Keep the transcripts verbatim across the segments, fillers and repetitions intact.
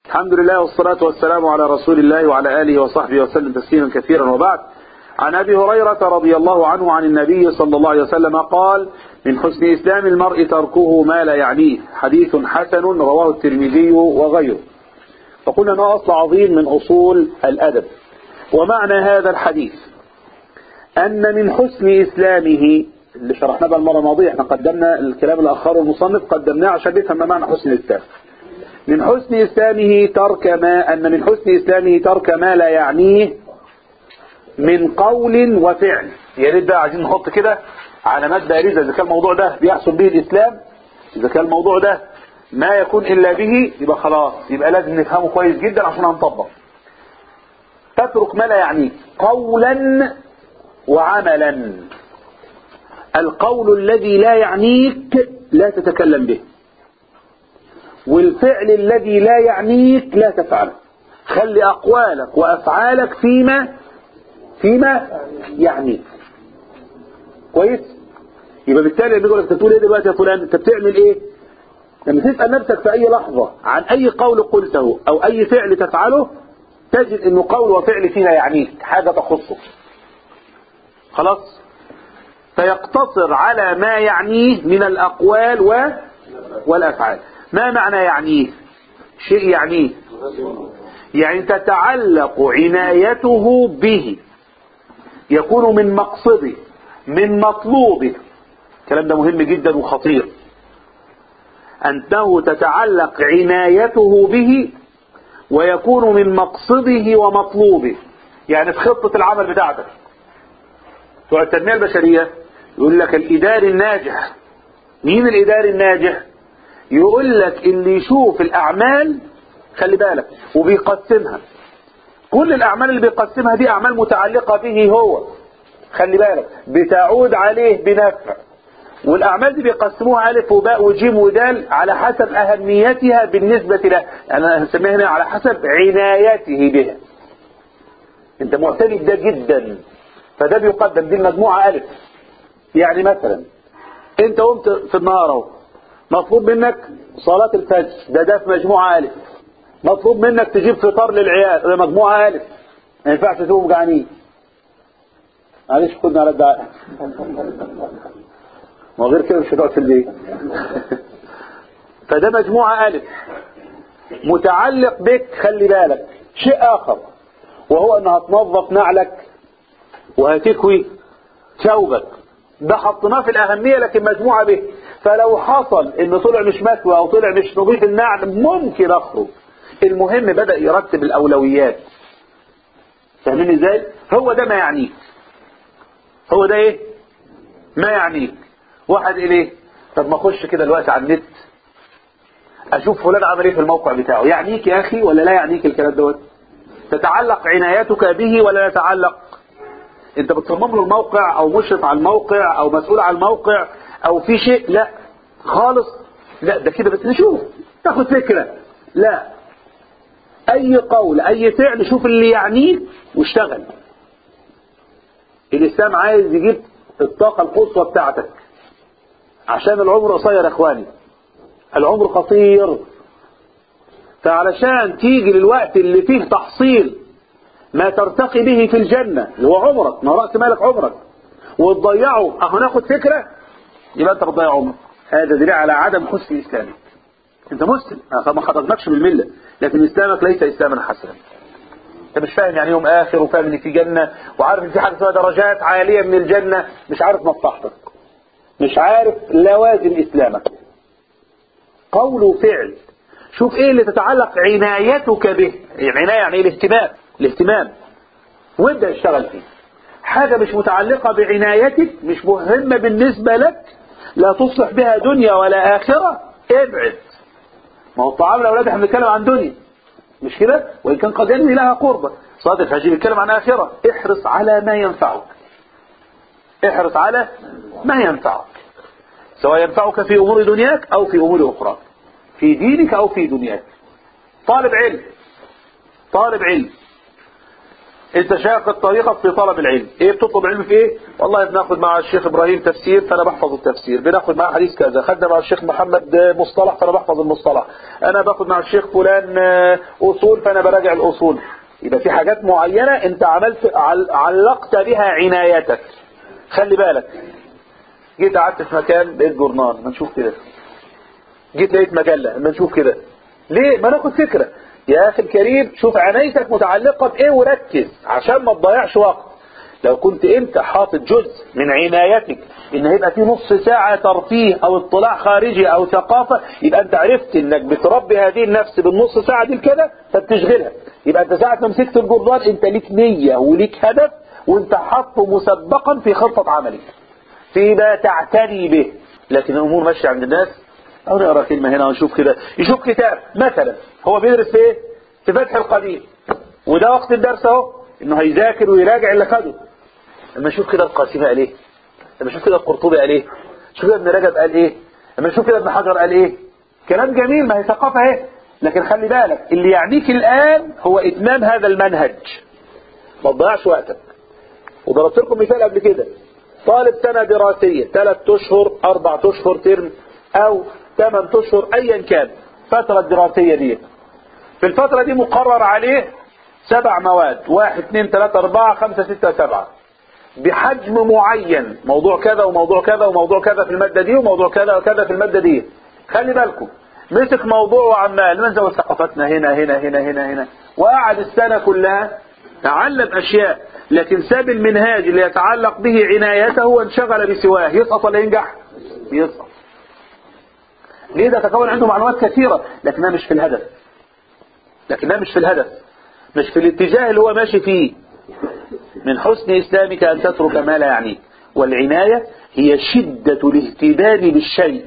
الحمد لله والصلاة والسلام على رسول الله وعلى آله وصحبه وسلم تسليما كثيرا، وبعد. عن أبي هريرة رضي الله عنه عن النبي صلى الله عليه وسلم قال: من حسن إسلام المرء تركه ما لا يعنيه. حديث حسن رواه الترمذي وغيره. فقلنا أنه أصل عظيم من أصول الأدب. ومعنى هذا الحديث أن من حسن إسلامه، اللي شرحنا بقى المرة الماضية، احنا قدمنا الكلام الآخر والمصنف قدمناه عشان نفهم ما معنى حسن الإسلام. من حسن إسلامه ترك ما أن من حسن إسلامه ترك ما لا يعنيه من قول وفعل. يا ريت بقى عايزين نحط كده علامات بارزة إذا كان الموضوع ده بيحصل به الإسلام، إذا كان الموضوع ده ما يكون إلا به يبقى خلاص، يبقى لازم نفهمه كويس جدا عشان هنطبق. تترك ما لا يعنيه قولا وعملا. القول الذي لا يعنيك لا تتكلم به، والفعل الذي لا يعنيك لا تفعله. خلي أقوالك وأفعالك فيما فيما يعنيك. كويس؟ يبقى بالتالي لما يقول لك تقول ايه دلوقتي يا فلان، انت بتعمل ايه؟ لما تسأل نفسك في اي لحظة عن اي قول قلته او اي فعل تفعله، تجد انه قول وفعل فيها يعنيك، حاجة تخصك. خلاص؟ فيقتصر على ما يعنيه من الأقوال و... والأفعال. ما معنى يعنيه؟ شيء يعنيه يعني تتعلق عنايته به، يكون من مقصده، من مطلوبه. الكلام ده مهم جدا وخطير. أنه تتعلق عنايته به ويكون من مقصده ومطلوبه. يعني في خطة العمل بتاعتك بتوع التنمية البشرية يقول لك الإداري الناجح. مين الإداري الناجح؟ يقول لك اللي يشوف الأعمال، خلي بالك، وبيقسمها. كل الأعمال اللي بيقسمها دي أعمال متعلقة به هو، خلي بالك، بتعود عليه بنفع. والأعمال دي بيقسموها ألف وباء وجيم ودال على حسب أهميتها بالنسبة له. أنا هسميها هنا على حسب عنايته بها. أنت معتني بده جدا، فده بيقدم دي المجموعة ألف. يعني مثلا أنت قمت في النهار اهو، مطلوب منك صلاة الفجر، ده ده في مجموعة ألف. مطلوب منك تجيب فطار للعيال، ده مجموعة ألف. ما ينفعش تقوم جعانين. معلش خدنا على الدعاء. ما غير كده مش هتقعد في البيت. فده مجموعة ألف متعلق بك. خلي بالك شيء آخر، وهو أنها تنظف نعلك وهتكوي ثوبك. ده حطناه في الأهمية لكن مجموعة به. فلو حصل إنه طلع مش مكوى أو طلع مش نظيف النعل ممكن أخرج. المهم بدأ يرتب الأولويات. فاهمين إزاي؟ هو ده ما يعنيك. هو ده إيه؟ ما يعنيك. واحد إليه، طب ما أخش كده دلوقتي على النت أشوف فلان عمل إيه في الموقع بتاعه. يعنيك يا أخي ولا لا يعنيك الكلام دوت؟ تتعلق عنايتك به ولا لا تتعلق؟ انت بتصمم له الموقع او مشرف على الموقع او مسؤول على الموقع او في شيء؟ لا خالص. لا ده كده بس نشوف تاخد فكرة. لا، اي قول اي فعل شوف اللي يعنيه واشتغل. الاسلام عايز يجيب الطاقة القصوى بتاعتك، عشان العمر قصير يا اخواني، العمر قصير. فعلشان تيجي للوقت اللي فيه تحصيل ما ترتقي به في الجنة اللي هو عمرك، ما رأس مالك عمرك، وتضيعه اهو ناخد فكرة، يبقى انت بتضيع عمرك. هذا دليل على عدم حسن اسلامك. انت مسلم ما خرجناكش بالملة، لكن اسلامك ليس اسلاما حسنا. انت مش فاهم يعني يوم اخر، وفاهم ان في جنة، وعارف ان في حاجة اسمها درجات عالية من الجنة، مش عارف مصلحتك، مش عارف لوازم اسلامك. قول وفعل، شوف ايه اللي تتعلق عنايتك به. العناية يعني ايه؟ الاهتمام. الاهتمام وابدأ اشتغل فيه. حاجة مش متعلقة بعنايتك، مش مهمة بالنسبة لك، لا تصلح بها دنيا ولا آخرة، ابعد. ما هو الطعام الأولاد احنا بنتكلم عن دنيا مش كده، وإن كان قد ينهي لها قربة. صلاة الفجر بنتكلم عن آخرة. احرص على ما ينفعك، احرص على ما ينفعك، سواء ينفعك في أمور دنياك أو في أمور أخرى، في دينك أو في دنياك. طالب علم طالب علم انت شاق الطريقة في طلب العلم. ايه بتطلب علم في ايه؟ والله بناخد مع الشيخ ابراهيم تفسير فانا بحفظ التفسير، بناخد مع حديث كذا، خدنا مع الشيخ محمد مصطلح فانا بحفظ المصطلح، انا باخد مع الشيخ فلان اصول فانا براجع الاصول. يبقى في حاجات معينة انت عملت علقت بها عنايتك. خلي بالك، جيت قعدت في مكان لقيت جورنال ما نشوف كده، جيت لقيت مجلة ما نشوف كده، ليه؟ ما ناخد فكرة. يا اخي الكريم شوف عنايتك متعلقة بايه وركز عشان ما تضيعش وقت. لو كنت انت حاطط جزء من عنايتك ان هيبقى في نص ساعة ترفيه او اطلاع خارجي او ثقافة، يبقى انت عرفت انك بتربي هذه النفس بالنص ساعة دي كده فبتشغلها. يبقى انت ساعة ما مسكت الجرنان انت ليك نية وليك هدف وانت حاطه مسبقا في خطة عملك فيما تعتني به. لكن الامور ماشية عند الناس، او نقرا كلمة هنا ونشوف كده، يشوف كتاب مثلا هو بيدرس ايه في فتح القدير وده وقت الدرس اهو انه هيذاكر ويراجع اللي خده. لما اشوف كده القاسمي قال ايه، لما اشوف كده القرطبي قال ايه، شوف كده ابن رجب قال ايه، لما اشوف كده ابن حجر قال ايه، كلام جميل ما هي ثقافة اهي. لكن خلي بالك اللي يعنيك الان هو اتمام هذا المنهج، ما تضيعش وقتك. وضربت لكم مثال قبل كده، طالب سنة دراسية ثلاث اشهر اربع اشهر ترم او ثمان اشهر ايا كان فترة دراسية دي، في الفترة دي مقرر عليه سبع مواد، واحد اثنين ثلاثة اربعة خمسة ستة سبعة بحجم معين، موضوع كذا وموضوع كذا وموضوع كذا في المادة دي وموضوع كذا وكذا في المادة دي. خلي بالكم مسك موضوع وعمال نزود ثقافتنا هنا هنا هنا هنا هنا وقعد السنة كلها تعلم اشياء، لكن ساب المنهاج اللي يتعلق به عنايته وانشغل بسواه. يسقط ولا ينجح؟ يسقط. ليه؟ ده تكون عنده معلومات كثيرة لكنها مش في الهدف، لكنها مش في الهدف، مش في الاتجاه اللي هو ماشي فيه. من حسن إسلامك أن تترك ما لا يعنيك، والعناية هي شدة الاهتمام بالشيء.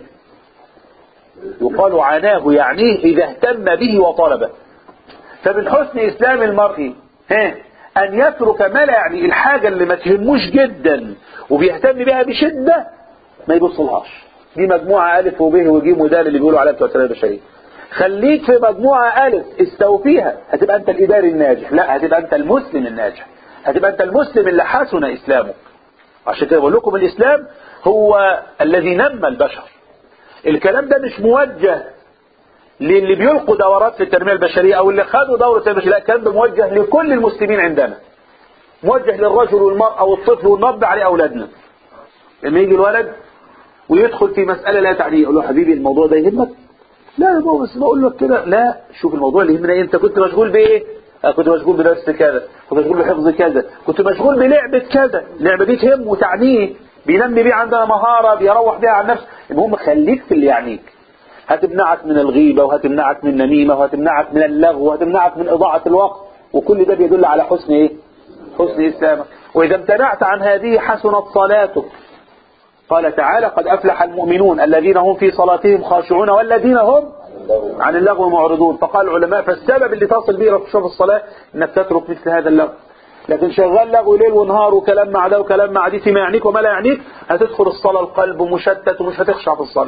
يقال عناه يعنيه إذا اهتم به وطلبه. فمن حسن إسلام المرء ها أن يترك ما لا يعني، الحاجة اللي ما تهموش جدا وبيهتم بها بشدة ما يبصلهاش. دي مجموعة ألف وب وجيم ودال اللي بيقولوا عليها بتوع التربية البشرية. خليك في مجموعة ألف استوفيها، هتبقى أنت الإداري الناجح، لا هتبقى أنت المسلم الناجح، هتبقى أنت المسلم اللي حسن إسلامه. عشان كده بقول لكم الإسلام هو الذي نمى البشر. الكلام ده مش موجه للي بيلقوا دورات في التنمية البشرية أو اللي خدوا دورة التنمية البشرية، لا الكلام ده موجه لكل المسلمين عندنا، موجه للرجل والمرأة والطفل والنبض عليه أولادنا. لما يجي الولد ويدخل في مسألة لا تعنيه يقول له حبيبي الموضوع ده يهمك؟ لا بابا بس بقول لك كده. لا، شوف الموضوع اللي يهمنا ايه. انت كنت مشغول بايه؟ كنت مشغول بدرس كذا، كنت مشغول بحفظ كذا، كنت مشغول بلعبة كذا. اللعبة دي تهم وتعنيه، بينمي بيه عندنا مهارة بيروح بيها عن نفسه. المهم خليك في اللي يعنيك. هتمنعك من الغيبة وهتمنعك من النميمة وهتمنعك من اللغو وهتمنعك من إضاعة الوقت، وكل ده بيدل على حسن ايه؟ حسن إسلامك. وإذا امتنعت عن هذه حسنت صلاتك. قال تعالى قد أفلح المؤمنون الذين هم في صلاتهم خاشعون والذين هم عن اللغو معرضون. فقال العلماء فالسبب اللي تصل به الخشوع في الصلاة انك تترك مثل هذا اللغو. لكن شغال لغو ليل ونهار وكلام مع ده وكلام مع دي فيما يعنيك وما لا يعنيك، هتدخل الصلاة القلب مشتت ومش هتخشع في الصلاة.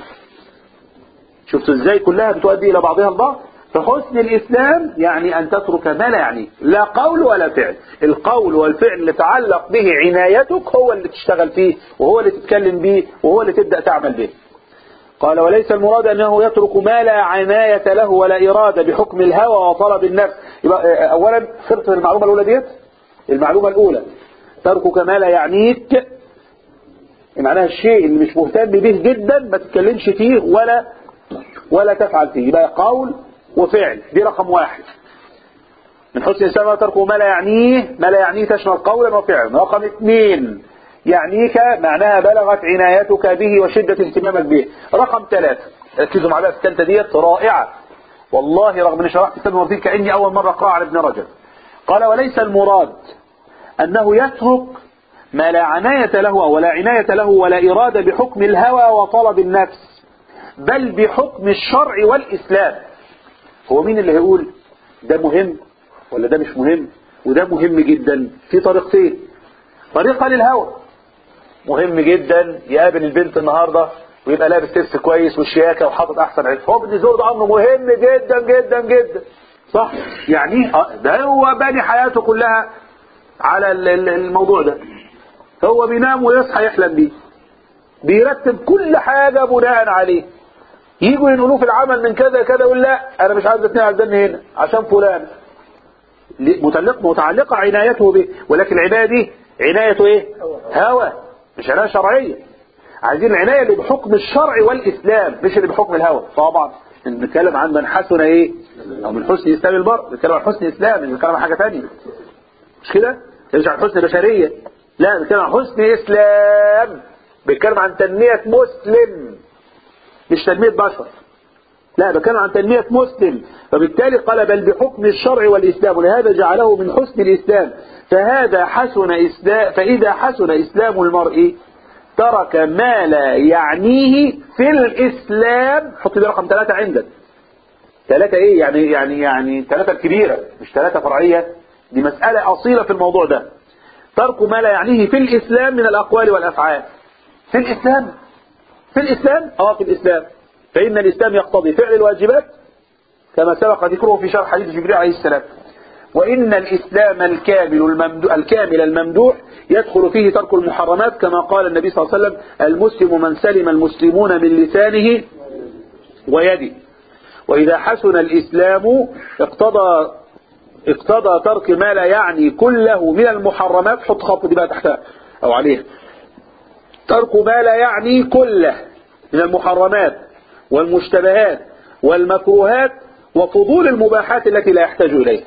شفتوا ازاي كلها بتؤدي الى بعضها البعض؟ فحسن الإسلام يعني أن تترك ما لا يعنيك، لا قول ولا فعل. القول والفعل اللي تعلق به عنايتك هو اللي تشتغل فيه وهو اللي تتكلم به وهو اللي تبدأ تعمل به. قال وليس المراد أنه يترك ما لا عناية له ولا إرادة بحكم الهوى وطلب النفس. يبقى أولا خلط المعلومة الأولى ديت. المعلومة الأولى تركك ما لا يعنيك معناها الشيء اللي مش مهتم به جدا ما تتكلمش فيه ولا ولا تفعل فيه. يبقى قول وفعل، دي رقم واحد. من حسن الإسلام تركه ما لا يعنيه، ما لا يعنيه تشمل قولا وفعلا. رقم اثنين يعنيك معناها بلغت عنايتك به وشدة اهتمامك به. رقم ثلاثة ركزوا معايا في الثالثة ديت رائعة والله، رغم اني شرحت كتاب مرتين كأني أول مرة أقرأ على ابن رجب. قال وليس المراد أنه يترك ما لا عناية له ولا عناية له ولا إرادة بحكم الهوى وطلب النفس، بل بحكم الشرع والإسلام. هو مين اللي هيقول ده مهم ولا ده مش مهم؟ وده مهم جدا في طريقتين. طريقة للهوى، مهم جدا يقابل البنت النهاردة ويبقى لابس لبس كويس والشياكة وحاطط احسن عيش، هو بالنسبة ده امر مهم جدا جدا جدا، صح؟ يعني ده هو باني حياته كلها على الموضوع ده. هو بينام ويصحى يحلم بيه، بيرتب كل حاجة بناء عليه. يجوا ينقلوه في العمل من كذا كذا يقول لا انا مش عايز اتنقل عزلني هنا عشان فلان. متعلق متعلقة عنايته به، ولكن العناية دي عنايته ايه؟ هوى، مش عناية شرعية. عايزين العناية اللي بحكم الشرع والإسلام، مش اللي بحكم الهوى. طبعا بنتكلم عن من حسن ايه؟ او من حسن اسلام المرء، بنتكلم عن حسن اسلام، مش بنتكلم عن حاجة ثانيه. مش كده؟ مش عن حسن بشرية، لا بنتكلم عن حسن اسلام، بنتكلم عن تنمية مسلم مش تنمية بشر، لا بتكلم عن تنمية مسلم. فبالتالي قال بل بحكم الشرع والإسلام، ولهذا جعله من حسن الإسلام. فهذا حسن إسلام، فإذا حسن إسلام المرء ترك ما لا يعنيه في الإسلام. حط دي رقم ثلاثة عندك. ثلاثة إيه يعني؟ يعني يعني ثلاثة الكبيرة مش ثلاثة فرعية، دي مسألة أصيلة في الموضوع ده. ترك ما لا يعنيه في الإسلام من الأقوال والأفعال. في الإسلام، في الإسلام اه في الإسلام فإن الإسلام يقتضي فعل الواجبات كما سبق ذكره في شرح حديث جبريل عليه السلام. وإن الإسلام الكامل الممدوح, الكامل الممدوح يدخل فيه ترك المحرمات كما قال النبي صلى الله عليه وسلم المسلم من سلم المسلمون من لسانه ويده. وإذا حسن الإسلام اقتضى اقتضى ترك ما لا يعني كله من المحرمات. حط خط دي بقى تحتها أو عليها. ترك ما لا يعني كله من المحرمات والمشتبهات والمكروهات وفضول المباحات التي لا يحتاج إليها.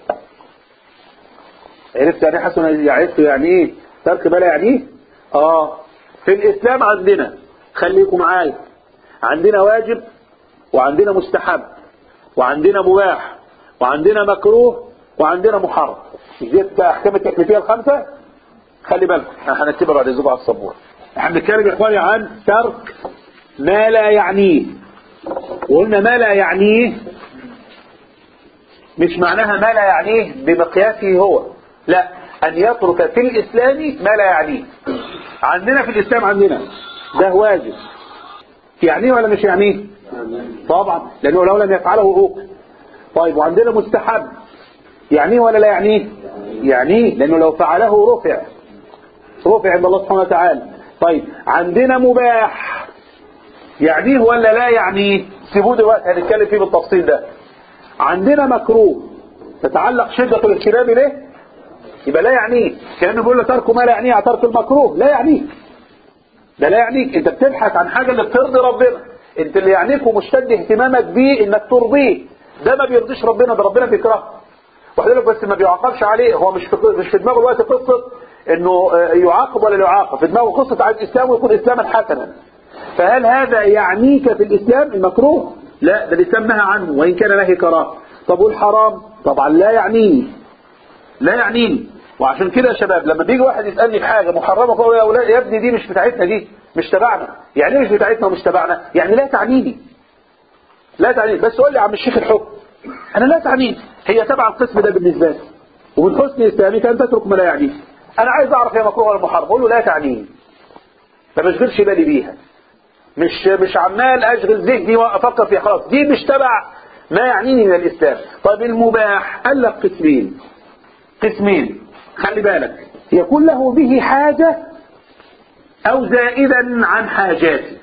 عرفت يعني حسن؟ عرفت يعني ايه ترك ما لا يعنيه؟ اه في الإسلام عندنا، خليكم معايا، عندنا واجب وعندنا مستحب وعندنا مباح وعندنا مكروه وعندنا محرم. مش دي احكام التكليفيه الخمسه؟ خلي بالكم احنا هنكتبها بعد الزبعه على السبوره. احنا بنتكلم يا اخواني عن ترك ما لا يعنيه. وقلنا ما لا يعنيه مش معناها ما لا يعنيه بمقياسه هو، لا، ان يترك في الاسلام ما لا يعنيه. عندنا في الاسلام عندنا ده واجب، يعنيه ولا مش يعنيه؟ طبعا، لانه لو لم يفعله عوقب. طيب وعندنا مستحب، يعنيه ولا لا يعنيه؟ يعنيه، لانه لو فعله رفع رفع عند الله سبحانه وتعالى. طيب عندنا مباح، يعنيه ولا لا يعنيه؟ سيبوه دلوقتي هنتكلم فيه بالتفصيل ده. عندنا مكروه تتعلق شدة الاهتمام به، يبقى لا يعنيه. كأنه بيقول له ترك ما لا يعنيه على ترك المكروه، لا يعنيه، ده لا يعنيك. انت بتبحث عن حاجة اللي بترضي ربنا، انت اللي يعنيك ومشتد اهتمامك بيه انك ترضيه. ده ما بيرضيش ربنا، ده ربنا بيكرهه. وحضرتك بس ما بيعاقبش عليه، هو مش في مش في دماغه الوقت قصة انه يعاقب ولا لا يعاقب، في دماغه قصة عايز اسلام ويكون اسلاما حسنا. فهل هذا يعنيك في الاسلام المكروه؟ لا، ده الاسلام نهى عنه وان كان له كراهه. طب والحرام؟ طبعا لا يعنيني، لا يعنيني. وعشان كده يا شباب لما بيجي واحد يسالني في حاجه محرمه فهو يا اولاد يا ابني دي مش بتاعتنا، دي مش تبعنا. يعني ايه مش بتاعتنا ومش تبعنا؟ يعني لا تعنيني، لا تعنيني. بس قول لي يا عم الشيخ الحكم، انا لا تعنيني، هي تبع القسم ده بالنسبه لي، ومن حسن اسلامك ان تترك ما لا يعنيك. انا عايز اعرف هي مكروه ولا محرم، اقول له لا تعنيني، ما بشغلش بالي بيها، مش مش عمال اشغل ذهني وافكر فيها، خلاص دي مش تبع ما يعنيني من الاسلام. طيب المباح قال لك قسمين، قسمين خلي بالك، يكون له به حاجة او زائدا عن حاجاته.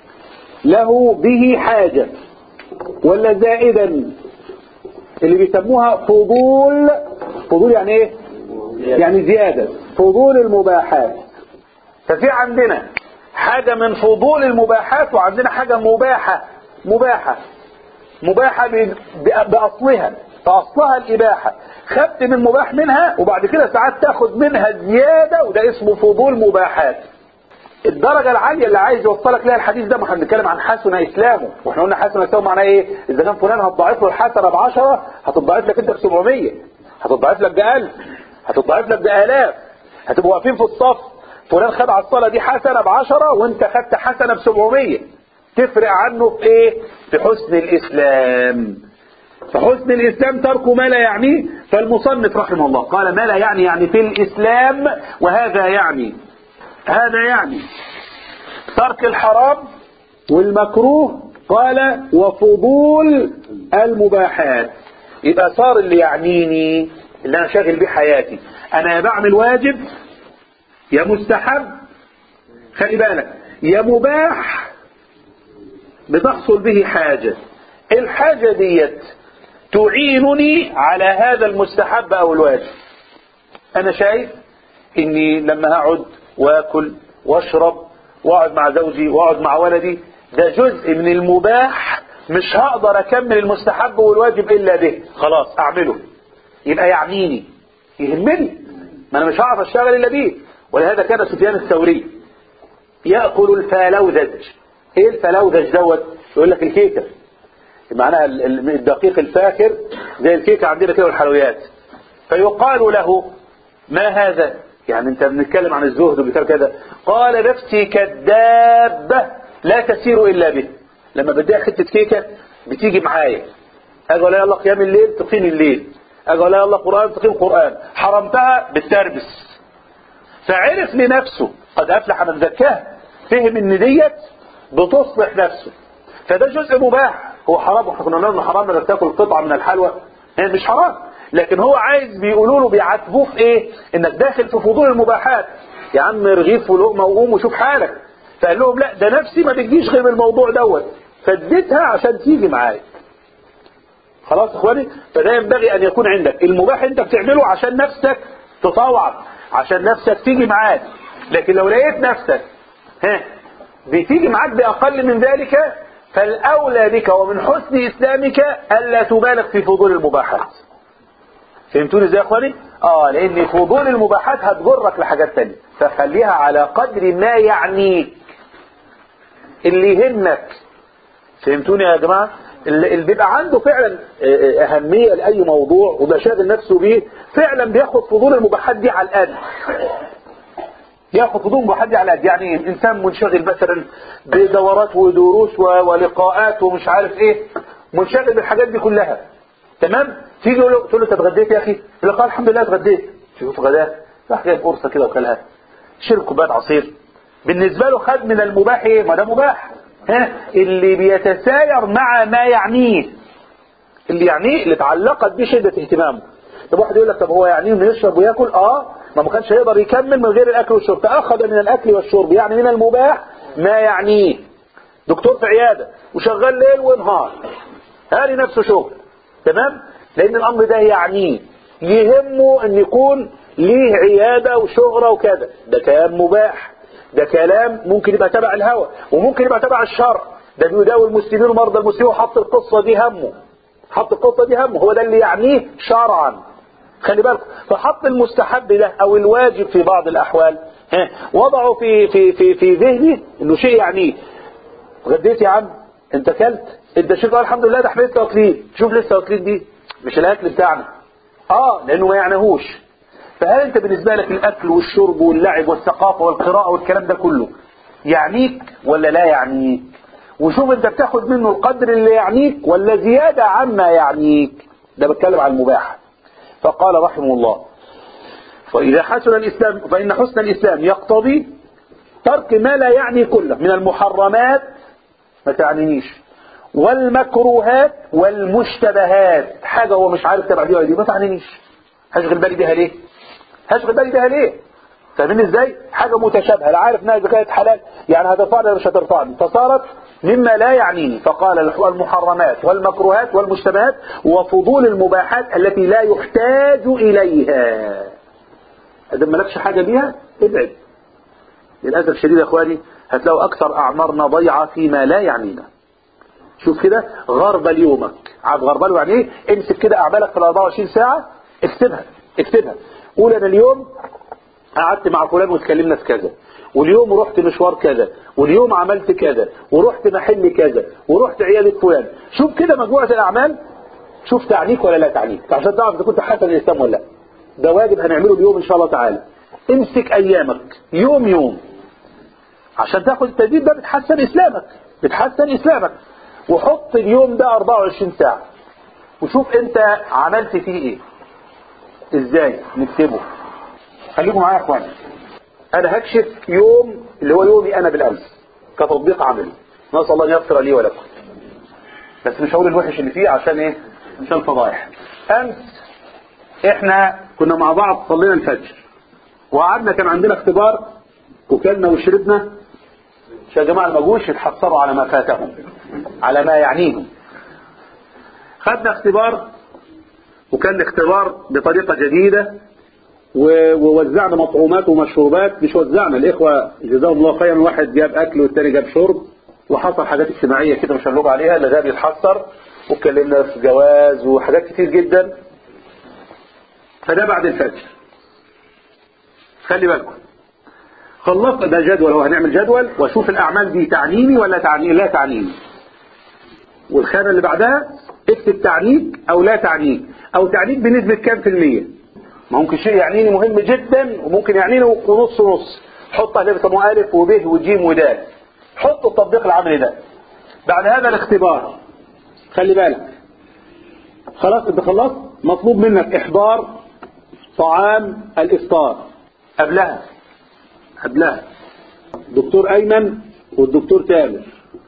له به حاجة ولا زائدا، اللي بيسموها فضول. فضول يعني ايه؟ يعني زيادة، فضول المباحات. ففي عندنا حاجة من فضول المباحات وعندنا حاجة مباحة، مباحة مباحة بأصلها، فأصلها الإباحة، خدت من مباح منها وبعد كده ساعات تاخد منها زيادة، وده اسمه فضول مباحات. الدرجة العالية اللي عايز يوصلك لها الحديث ده، ما احنا بنتكلم عن حسن إسلامه، واحنا قلنا حسن إسلامه معناه ايه؟ إذا كان فلان هتضاعف له الحسنة بعشرة، هتضاعف لك أنت بسبعمية، هتضاعف لك بألف، هتضاعف لك بآلاف. هتبقوا واقفين في الصف، فلان خد على الصلاة دي حسنة بعشرة وانت خدت حسنة بسبعمية، تفرق عنه في ايه؟ في حسن الإسلام. فحسن الإسلام ترك ما لا يعنيه. فالمصنف رحمه الله قال ما لا يعني يعني في الإسلام، وهذا يعني هذا يعني ترك الحرام والمكروه، قال وفضول المباحات. يبقى صار اللي يعنيني اللي انا شاغل بيه حياتي، انا يا بعمل واجب يا مستحب، خلي بالك، يا مباح بتحصل به حاجة، الحاجة ديت تعينني على هذا المستحب او الواجب. انا شايف اني لما هقعد واكل واشرب واقعد مع زوجي واقعد مع ولدي ده جزء من المباح، مش هقدر اكمل المستحب والواجب الا به، خلاص اعمله، يبقى يعنيني يهمني، ما انا مش هعرف اشتغل الا بيه. ولهذا كان سفيان الثوري ياكل الفلوذج. ايه الفلوذج دوت؟ يقول لك الكيكه، معناها الدقيق الفاخر زي الكيكه عندنا كده والحلويات. فيقال له ما هذا؟ يعني انت بنتكلم عن الزهد وبتاع كده. قال نفسي كالدابه لا تسير الا به. لما بديها حته كيكه بتيجي معايا، اجي اقول يلا قيام الليل تقيم الليل، اجي اقول يلا قران تقيم قران، حرمتها بتربس. فعرف لنفسه، قد افلح من زكاها، فهم ان ديت بتصلح نفسه، فده جزء مباح. هو حرام، احنا كنا بنقول حرام انك تاكل قطعه من الحلوى، هي مش حرام، لكن هو عايز بيقولوا له بيعاتبوه في ايه؟ انك داخل في فضول المباحات. يا عم رغيف ولقمه وقوم وشوف حالك. فقال لهم لا، ده نفسي ما بتجيش غير بالموضوع دوت، فاديتها عشان تيجي معايا. خلاص اخواني، فده ينبغي ان يكون عندك المباح انت بتعمله عشان نفسك تطوعك، عشان نفسك تيجي معاك. لكن لو لقيت نفسك ها بتيجي معاك باقل من ذلك، فالاولى بك ومن حسن اسلامك الا تبالغ في فضول المباحات. فهمتوني ازاي يا اخواني؟ اه لان فضول المباحات هتجرك لحاجات تانية، فخليها على قدر ما يعنيك اللي يهمك. فهمتوني يا جماعه؟ اللي بيبقى عنده فعلا اهميه لاي موضوع وده شاغل نفسه بيه، فعلا بياخد فضول المباحات دي على القد. ياخد فضول المباحات دي على القد. يعني الانسان منشغل مثلا بدورات ودروس ولقاءات ومش عارف ايه، منشغل بالحاجات دي كلها، تمام؟ تيجي تقول له تقول له انت اتغديت يا اخي؟ يقول لك الحمد لله اتغديت. شوف غداه، راح جايب قرصه كده وكلها، شرب كوبايه عصير. بالنسبه له خد من المباح ايه؟ ما ده مباح. ها اللي بيتساير مع ما يعنيه، اللي يعنيه اللي تعلقت به شده اهتمامه. طب واحد يقول لك طب هو يعنيه انه يشرب وياكل؟ اه ما ما كانش هيقدر يكمل من غير الاكل والشرب، تاخذ من الاكل والشرب يعني من المباح ما يعنيه. دكتور في عياده وشغال ليل ونهار، هاري نفسه شغل، تمام؟ لان الامر ده يعنيه، يهمه ان يكون ليه عياده وشهره وكذا، ده كلام مباح، ده كلام ممكن يبقى تبع الهوى وممكن يبقى تبع الشرع. ده بيداوي المسلمين ومرضى المسلمين وحط القصه دي همه، حط القصه دي همه، هو ده اللي يعنيه شرعا. خلي بالكم، فحط المستحب ده او الواجب في بعض الاحوال ها وضعه في في في في ذهني انه شيء يعنيه. غديت يا عم؟ انت اكلت؟ انت شوف الحمد لله ده احنا لسه واكلين. شوف لسه واكلين دي مش الاكل بتاعنا، اه لانه ما يعنيهوش. فهل انت بالنسبه لك الاكل والشرب واللعب والثقافه والقراءه والكلام ده كله يعنيك ولا لا يعنيك؟ وشوف انت بتاخد منه القدر اللي يعنيك ولا زياده عما يعنيك. ده بتكلم عن المباح. فقال رحمه الله: فإذا حسن الإسلام فإن حسن الإسلام يقتضي ترك ما لا يعني كله من المحرمات ما تعنينيش، والمكروهات والمشتبهات، حاجة هو مش عارف تبع دي ما تعنينيش، هشغل بالي بيها ليه؟ هشغل بالي بيها ليه؟ فاهمين ازاي؟ حاجة متشابهة، لا عارف انها اذا كانت حلال يعني هترفعني ولا مش هترفعني، فصارت مما لا يعنيني. فقال المحرمات والمكروهات والمشتبهات وفضول المباحات التي لا يحتاج اليها. اذا ما لكش حاجة بيها ابعد. للأسف الشديد يا اخواني هتلاقوا اكثر اعمارنا ضيعة فيما لا يعنينا. شوف كده، غربل يومك، عاد غربله يعني ايه؟ امسك كده اعمالك في ال أربعة وعشرين ساعة، اكتبها اكتبها. قول انا اليوم قعدت مع فلان واتكلمنا في كذا، واليوم رحت مشوار كذا، واليوم عملت كذا، ورحت محل كذا، ورحت عيادة فلان. شوف كده مجموعة الاعمال، شوف تعنيك ولا لا تعنيك، عشان تعرف اذا كنت حسن الاسلام ولا لا. ده واجب هنعمله اليوم ان شاء الله تعالى. امسك ايامك يوم يوم عشان تاخد التدريب ده، بتحسن اسلامك بتحسن اسلامك وحط اليوم ده أربعة وعشرين ساعة وشوف انت عملت فيه ايه، ازاي نكتبه. خليكم معايا يا اخواني، انا هكشف يوم اللي هو يومي انا بالامس كتطبيق عملي، نسال الله ان يغفر لي ولكم، بس مش هقول الوحش اللي فيه عشان ايه؟ عشان الفضايح. امس احنا كنا مع بعض صلينا الفجر وقعدنا، كان عندنا اختبار وكلنا وشربنا. يا جماعة ما جوش يتحسروا على ما فاتهم، على ما يعنيهم. خدنا اختبار وكان اختبار بطريقة جديدة، ووزعنا مطعومات ومشروبات. مش وزعنا، الإخوة جزاهم الله خيرا، واحد جاب أكل والتاني جاب شرب، وحصل حاجات اجتماعية كده مش هنلوج عليها، اللي غاب يتحسر، واتكلمنا في جواز وحاجات كتير جدا. فده بعد الفجر. خلي بالكم، خلصنا ده جدول، وهنعمل جدول واشوف الأعمال دي تعنيني ولا تعني لا تعنيني. والخانة اللي بعدها اكتب تعنيك أو لا تعنيك، أو تعنيك بنسبة كام في المية. ممكن شيء يعنيني مهم جدا وممكن يعنيني ونص نص. حط عليه ألف وب وجيم ودال، حط التطبيق العملي ده. بعد هذا الاختبار خلي بالك، خلاص انت خلصت، مطلوب منك احضار طعام الافطار. قبلها قبلها دكتور ايمن والدكتور تامر،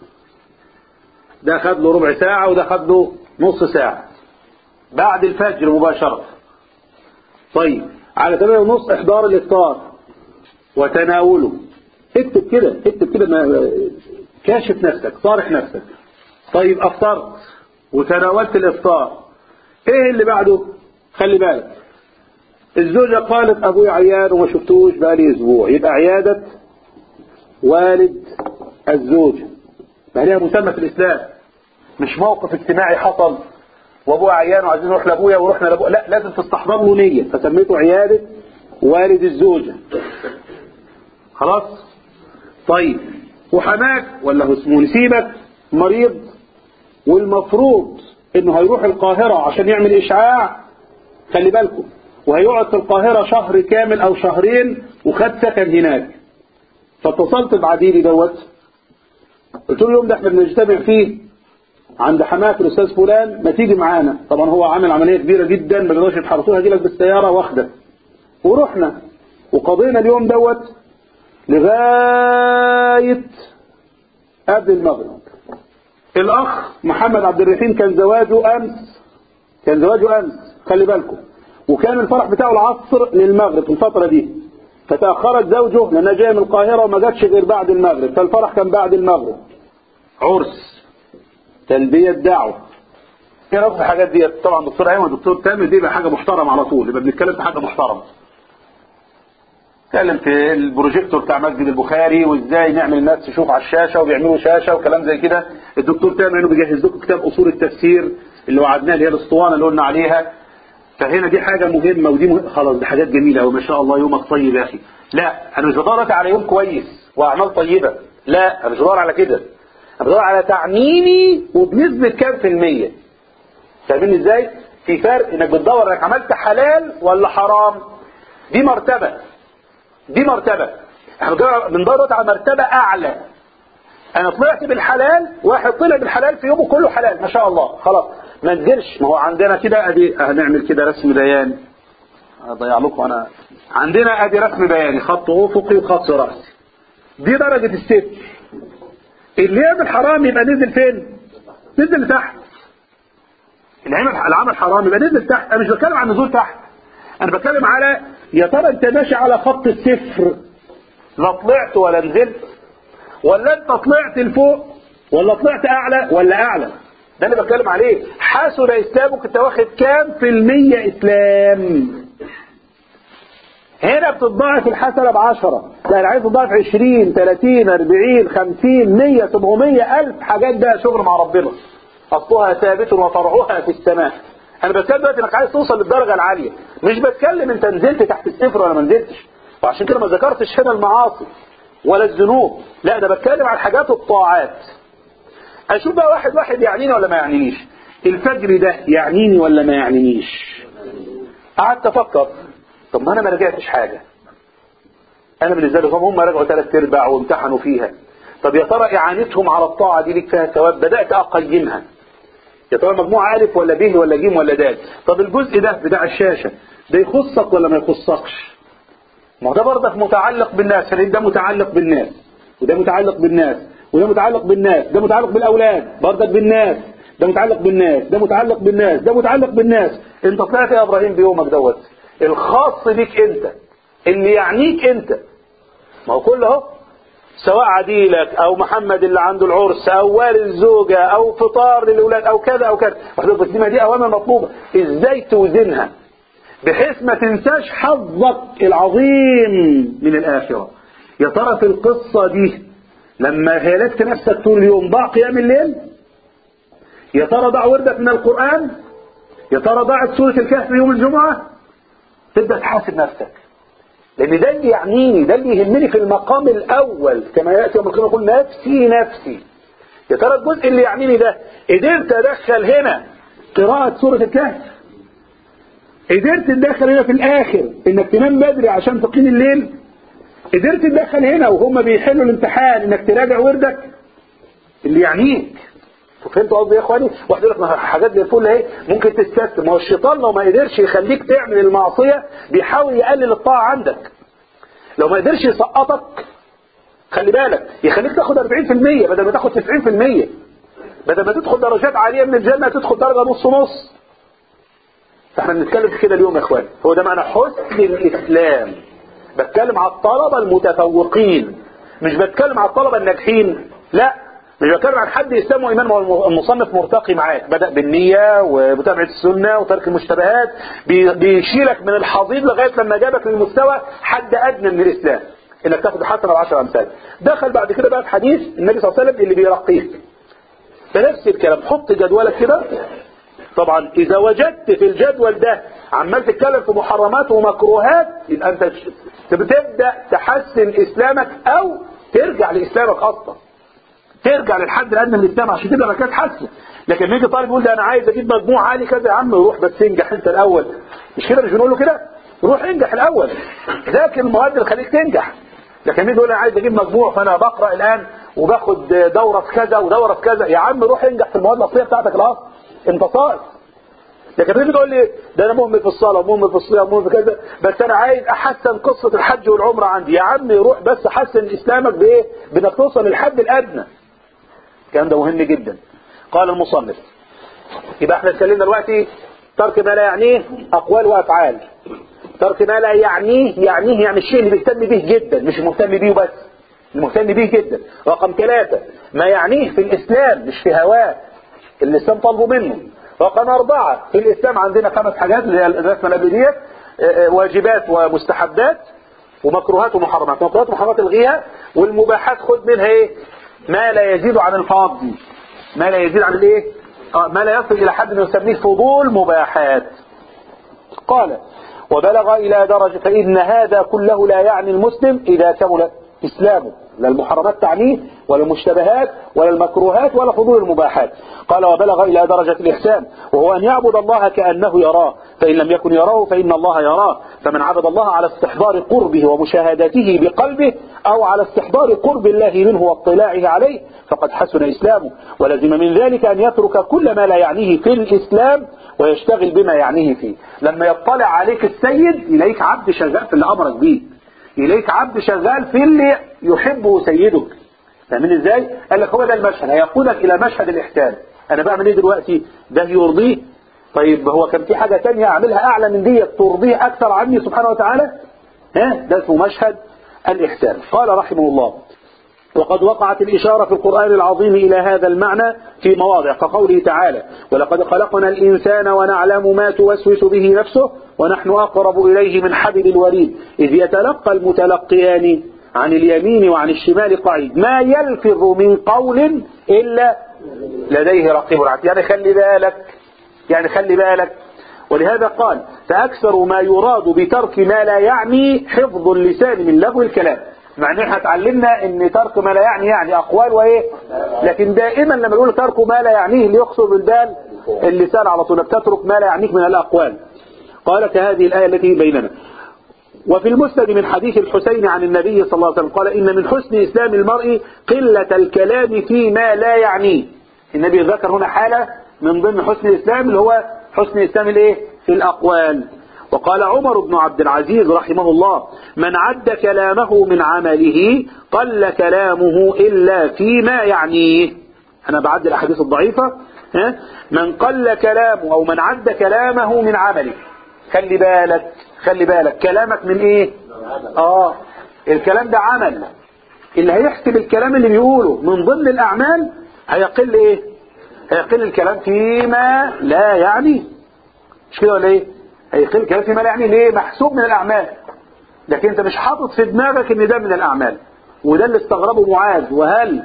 ده خد له ربع ساعة وده خد له نص ساعة بعد الفجر مباشرة. طيب على ثمانية ونص احضار الافطار وتناوله. اكتب كده، اكتب كده، كاشف نفسك، صارح نفسك. طيب افطرت وتناولت الافطار، ايه اللي بعده؟ خلي بالك، الزوجة قالت ابوي عيان وما شفتوش بقالي اسبوع، يبقى عيادة والد الزوجة، ما ليها مسمى في الاسلام. مش موقف اجتماعي حصل وابوه عيان وعايزين نروح لابويا ورحنا لابويا، لا، لازم تستحضر له نية، فسميته عيادة والد الزوجة. خلاص؟ طيب وحماك ولا هو اسمه نسيبك مريض، والمفروض انه هيروح القاهرة عشان يعمل اشعاع، خلي بالكم، وهيقعد في القاهرة شهر كامل او شهرين وخد سكن هناك. فاتصلت بعديلي دوت، قلت له اليوم ده احنا بنجتمع فيه عند حماك الاستاذ فلان، ما تيجي معانا. طبعا هو عامل عملية كبيرة جدا ما بيقدرش يتحركوها، هجي لك بالسيارة واخدك. ورحنا وقضينا اليوم دوت لغاية قبل المغرب. الأخ محمد عبد الرحيم كان زواجه أمس، كان زواجه أمس خلي بالكم، وكان الفرح بتاعه العصر للمغرب في الفترة دي، فتأخرت زوجه لأنها جاية من القاهرة وما جاتش غير بعد المغرب، فالفرح كان بعد المغرب. عرس، تلبية دعوة، ايه رأيك في الحاجات دي؟ طبعا دكتور ايمن ودكتور تامر دي بقى حاجة محترمة على طول، يبقى بنتكلم في حاجة محترمة. اتكلم في البروجيكتور بتاع مسجد البخاري وازاي نعمل الناس تشوف على الشاشة وبيعملوا شاشة وكلام زي كده. الدكتور تامر انه بيجهز لكم كتاب اصول التفسير اللي وعدناه، اللي هي الاسطوانة اللي قلنا عليها. فهنا دي حاجة مهمة ودي مهمة. خلاص دي حاجات جميلة وما شاء الله يومك طيب يا اخي. لا انا مش بدور على يوم كويس واعمال طيبة، لا انا مش بدور على كده، انا بدور على تعميمي وبنسبة كام في المية. فاهمين ازاي؟ في فرق انك بتدور انك عملت حلال ولا حرام، دي مرتبة، دي مرتبة. احنا بندور على مرتبة اعلى. انا طلعت بالحلال، واحد طلع بالحلال في يومه كله حلال ما شاء الله، خلاص ما نزلش. ما هو عندنا كده ادي هنعمل كده رسم بياني، اضيع لكم انا. عندنا ادي رسم بياني، خط افقي وخط راسي، دي درجة الصفر. اللي يعمل حرام يبقى نزل فين؟ نزل تحت. اللي عمل العمل حرام يبقى نزل تحت. انا مش بتكلم عن نزول تحت، انا بتكلم على يا ترى انت ماشي على خط الصفر، لا طلعت ولا نزلت، ولا انت طلعت لفوق ولا طلعت اعلى ولا اعلى. ده اللي بتكلم عليه. حسن اسلامك، انت واخد كام في المية اسلام؟ هنا بتضاعف الحسنة بعشرة، لا انا عايز تضاعف عشرين تلاتين اربعين خمسين مية سبعمية الف. حاجات ده شغل مع ربنا، اصلها ثابت وفرعها في السماء. انا بتكلم دلوقتي انك عايز توصل للدرجة العالية، مش بتكلم انت نزلت تحت الصفر ولا ما نزلتش. وعشان كده ما ذكرتش هنا المعاصي ولا الذنوب، لا ده بتكلم على الحاجات الطاعات. اشوف بقى واحد واحد يعنيني ولا ما يعنينيش. الفجر ده يعنيني ولا ما يعنينيش؟ قعدت افكر، طب ما انا ما رجعتش حاجة. انا بالنسبة لي هم رجعوا ثلاث ارباع وامتحنوا فيها. طب يا ترى اعانتهم على الطاعة دي ليك فيها ثواب؟ بدأت اقيمها، يا ترى مجموعة الف ولا ب ولا ج ولا د. طب الجزء ده بتاع الشاشة ده يخصك ولا ما يخصكش؟ ما ده برضك متعلق بالناس، ده متعلق بالناس وده متعلق بالناس وده متعلق بالناس، ده متعلق بالاولاد برضك بالناس، ده متعلق بالناس، ده متعلق بالناس، ده متعلق بالناس. انت طلعت يا ابراهيم بيومك دوت، الخاص بيك انت اللي يعنيك انت. ما هو كله اهو، سواء عديلك او محمد اللي عنده العرس او والد الزوجة او فطار للاولاد او كذا او كذا، بس دي اوامر مطلوبة. ازاي توزنها بحيث ما تنساش حظك العظيم من الاخرة؟ يا ترى في القصة دي لما هلكت نفسك طول اليوم ضاع قيام الليل؟ يا ترى ضاع وردك من القرآن؟ يا ترى ضاعت سورة الكهف يوم الجمعة؟ تبدأ تحاسب نفسك، لأن ده اللي يعنيني، ده اللي يهمني في المقام الأول. كما يأتي يوم القيامة يقول نفسي نفسي. يا ترى الجزء اللي يعنيني ده قدرت أدخل هنا قراءة سورة الكهف؟ قدرت تدخل هنا في الآخر إنك تنام بدري عشان تقيم الليل؟ قدرت تدخل هنا وهم بيحلوا الامتحان إنك تراجع وردك؟ اللي يعنيك. فهمتوا قصدي يا اخواني؟ واحد يقول لك ما حاجات زي الفل اهي ممكن تستسلم. ما هو الشيطان لو ما قدرش يخليك تعمل المعصيه بيحاول يقلل الطاعه عندك. لو ما قدرش يسقطك خلي بالك يخليك تاخد أربعين في المية بدل ما تاخد تسعين في المية. بدل ما تدخل درجات عاليه من الجنه تدخل درجه نص نص. فاحنا بنتكلم في كده اليوم يا اخواني. هو ده معنى حسن الاسلام. بتكلم على الطلبه المتفوقين، مش بتكلم على الطلبه الناجحين. لا، مش بتكلم عن حد يسلم وإيمان المصنف مرتقي معاك، بدأ بالنية ومتابعة السنة وترك المشتبهات، بيشيلك من الحضيض لغاية لما جابك للمستوى حد أدنى من الإسلام، إنك تاخد حسنة بعشر أمثال. دخل بعد كده بقى في حديث النبي صلى الله عليه وسلم اللي بيرقيك. فنفس الكلام، حط جدولك كده. طبعا إذا وجدت في الجدول ده عمال تتكلم في محرمات ومكروهات، يبقى أنت بتبدأ تحسن إسلامك أو ترجع لإسلامك أصلا. ترجع للحد الادنى من الاسلام عشان كده مكان حسن. لكن لما يجي طالب يقول ده انا عايز اجيب مجموع عالي كذا، يا عم روح بس انجح انت الاول. مش كده؟ مش بنقول له كده؟ روح انجح الاول، ذاكر المواد اللي تخليك تنجح. لكن يجي يقول انا عايز اجيب مجموع فانا بقرا الان وباخد دوره في كذا ودوره في كذا. يا عم روح انجح في المواد الاصليه بتاعتك الاصل، انت صائب. لكن تيجي تقول لي ده انا مهم في الصلاه مهم في الصيام مهم في كذا، بس انا عايز احسن قصه الحج والعمره عندي. يا عم روح بس حسن اسلامك بايه؟ بانك توصل للحد الادنى. الكلام ده مهم جدا. قال المصنف يبقى احنا اتكلمنا دلوقتي ترك ما لا يعنيه اقوال وافعال. ترك ما لا يعنيه يعنيه يعني الشيء اللي بيهتم به جدا، مش مهتم بيه بس، المهتم به جدا. رقم ثلاثة ما يعنيه في الاسلام مش في هواه، الاسلام طالبه منه. رقم أربعة في الاسلام عندنا خمس حاجات اللي هي الرسمه الابديه، واجبات ومستحبات ومكروهات ومحرمات. مكروهات ومحرمات الغيها، والمباحات خد منها ايه؟ ما لا يزيد عن الفاضل، ما لا يزيد عن الايه؟ آه ما لا يصل الى حد يسميه فضول مباحات. قال وبلغ الى درجة فإن هذا كله لا يعني المسلم اذا كمل اسلامه، لا المحرمات تعنيه ولا المشتبهات ولا المكروهات ولا فضول المباحات. قال وبلغ الى درجة الاحسان وهو ان يعبد الله كأنه يراه، فإن لم يكن يراه فإن الله يراه. فمن عبد الله على استحضار قربه ومشاهدته بقلبه أو على استحضار قرب الله منه واطلاعه عليه فقد حسن إسلامه. ولزم من ذلك أن يترك كل ما لا يعنيه في الإسلام ويشتغل بما يعنيه فيه. لما يطلع عليك السيد إليك عبد شغال في اللي أمرك به، إليك عبد شغال في اللي يحبه سيدك. فاهمين إزاي؟ قال لك هو ده المشهد، هيقودك إلى مشهد الإحسان. أنا بعمل إيه دلوقتي؟ ده يرضيه؟ طيب هو كان في حاجة تانية أعملها أعلى من دي ترضيه أكثر عني سبحانه وتعالى؟ ها؟ ده اسمه مشهد الإحسان. قال رحمه الله وقد وقعت الإشارة في القرآن العظيم إلى هذا المعنى في مواضع، كقوله تعالى ولقد خلقنا الإنسان ونعلم ما توسوس به نفسه ونحن أقرب إليه من حبل الوريد إذ يتلقى المتلقيان عن اليمين وعن الشمال قعيد ما يلفظ من قول إلا لديه رقيب عتيد. يعني خلي بالك، يعني خلي بالك. ولهذا قال فأكثر ما يراد بترك ما لا يعني حفظ اللسان من لغو الكلام. مع ان احنا اتعلمنا ان ترك ما لا يعني يعني اقوال وايه، لكن دائما لما نقول ترك ما لا يعنيه اللي يقصد بالبال اللسان على طول، تترك ما لا يعنيك من الاقوال. قال كهذه الايه التي بيننا. وفي المسند من حديث الحسين عن النبي صلى الله عليه وسلم قال إن من حسن إسلام المرء قلة الكلام فيما لا يعنيه. النبي ذكر هنا حالة من ضمن حسن الإسلام اللي هو حسن الإسلام الايه؟ في الأقوال. وقال عمر بن عبد العزيز رحمه الله من عد كلامه من عمله قل كلامه إلا فيما يعنيه. أنا بعد الأحاديث الضعيفة، من قل كلامه أو من عد كلامه من عمله. خلي بالك خلي بالك كلامك من ايه؟ اه الكلام ده عمل. اللي هيحسب الكلام اللي بيقوله من ضمن الاعمال هيقل ايه؟ هيقل الكلام فيما لا يعني. مش كده ولا ايه؟ هيقل الكلام فيما لا يعني. ليه؟ محسوب من الاعمال، لكن انت مش حاطط في دماغك ان ده من الاعمال. وده اللي استغربه معاذ. وهل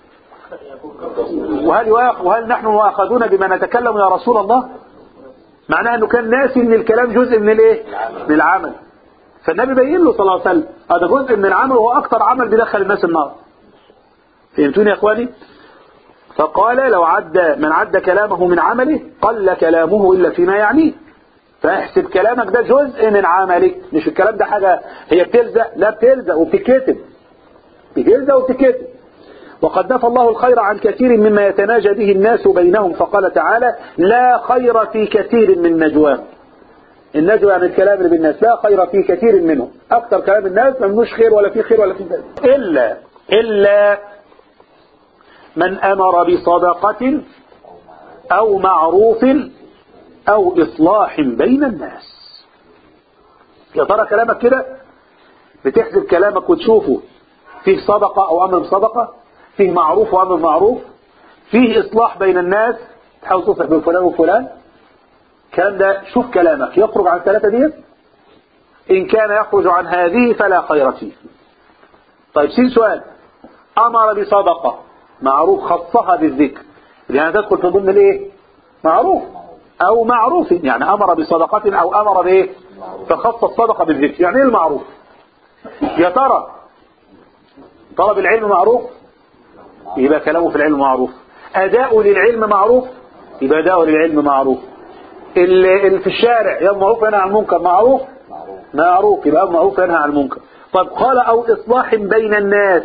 وهل وهل نحن مؤاخذون بما نتكلم يا رسول الله؟ معناها انه كان ناسي ان الكلام جزء من الايه؟ من العمل. فالنبي بين له صلى الله عليه وسلم هذا جزء من العمل، وهو اكثر عمل بيدخل الناس النار. فهمتوني يا اخواني؟ فقال لو عد من عد كلامه من عمله قل كلامه الا فيما يعنيه. فاحسب كلامك ده جزء من عملك، مش الكلام ده حاجه هي بتلزق، لا بتلزق وبتتكتب، بتلزق وبتتكتب. وقد نفى الله الخير عن كثير مما يتناجى به الناس بينهم، فقال تعالى لا خير في كثير من نجواهم. النجوى يعني الكلام اللي بالناس، لا خير في كثير منه. اكثر كلام الناس ممنوش خير ولا في خير ولا في خير الا الا من امر بصدقة او معروف او اصلاح بين الناس. يا ترى كلامك كده بتحسب كلامك وتشوفه فيه صدقة او امر بصدقة، فيه معروف وامر معروف، فيه اصلاح بين الناس، تحاول تصلح بين فلان وفلان. كان ده شوف كلامك يخرج عن ثلاثة ديت. إن كان يخرج عن هذه فلا خير فيه. طيب سين سؤال، أمر بصدقة معروف خصها بالذكر، يعني تدخل في ضمن الايه؟ معروف أو معروف، يعني أمر بصدقة أو أمر بايه؟ فخص الصدقة بالذكر. يعني ايه المعروف؟ يا ترى طلب العلم معروف يبقى كلامه في العلم معروف، أداء للعلم معروف يبقى أداء للعلم معروف. اللي في الشارع يا معروف ينهى عن المنكر معروف معروف يبقى معروف ينهى عن المنكر. طب قال او اصلاح بين الناس.